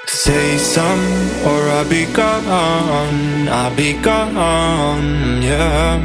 Say some or I'll be gone, I'll be gone, yeah.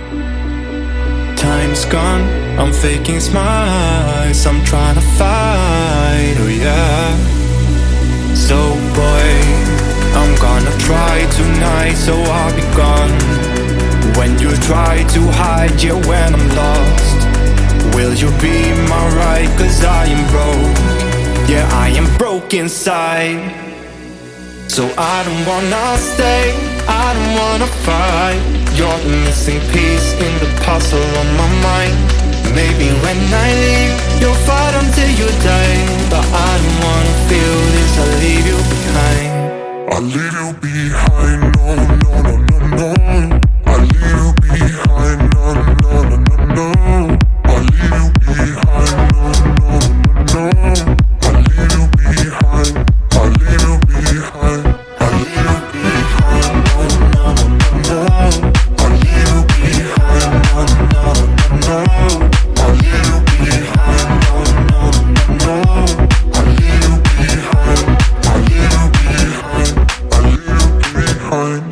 Time's gone, I'm faking smiles, I'm trying to fight, oh yeah. So boy, I'm gonna try tonight, so I'll be gone. When you try to hide, yeah, when I'm lost, will you be my right? Cause I am broke, yeah, I am broke inside. So I don't wanna stay, I don't wanna fight. You're the missing piece in the puzzle on my mind. Maybe when I leave, you'll fight until you die. But I don't wanna feel this, I'll leave you behind. I'll leave you behind, no, no, no, no, no. I'll leave you behind, no, no, no, no, no. I'll leave you behind, no, no, no, no. I'll leave you behind, I'll leave you behind. I'll leave you behind, no, no, no, no. I'll leave you behind, no, no, no, no. I'll leave you behind, no, no, no, no. I'll leave you behind, I'll leave you behind. I'll leave you behind.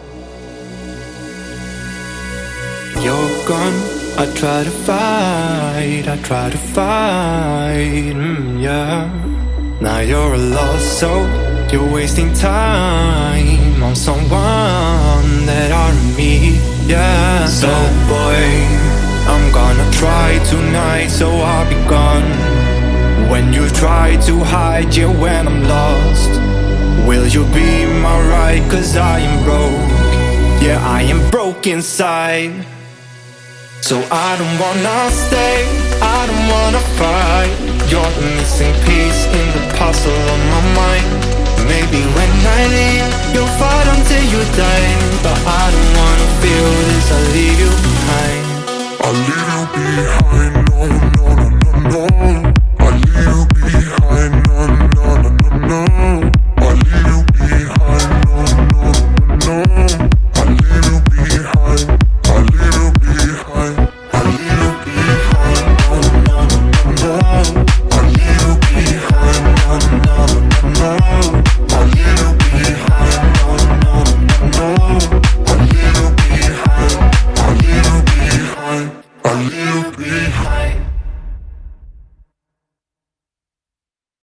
You're gone, I try to fight, I try to fight, yeah. Now you're a lost soul, you're wasting time on someone that aren't me, yeah. So boy, I'm gonna try tonight, so I'll be gone. When you try to hide, yeah, when I'm lost, will you be my right? Cause I am broke, yeah, I am broke inside. So I don't wanna stay, I don't wanna fight. You're the missing piece in the puzzle on my mind. Maybe when I leave, you'll fight until you die. But I don't wanna feel this, I'll leave you behind. I'll leave you behind.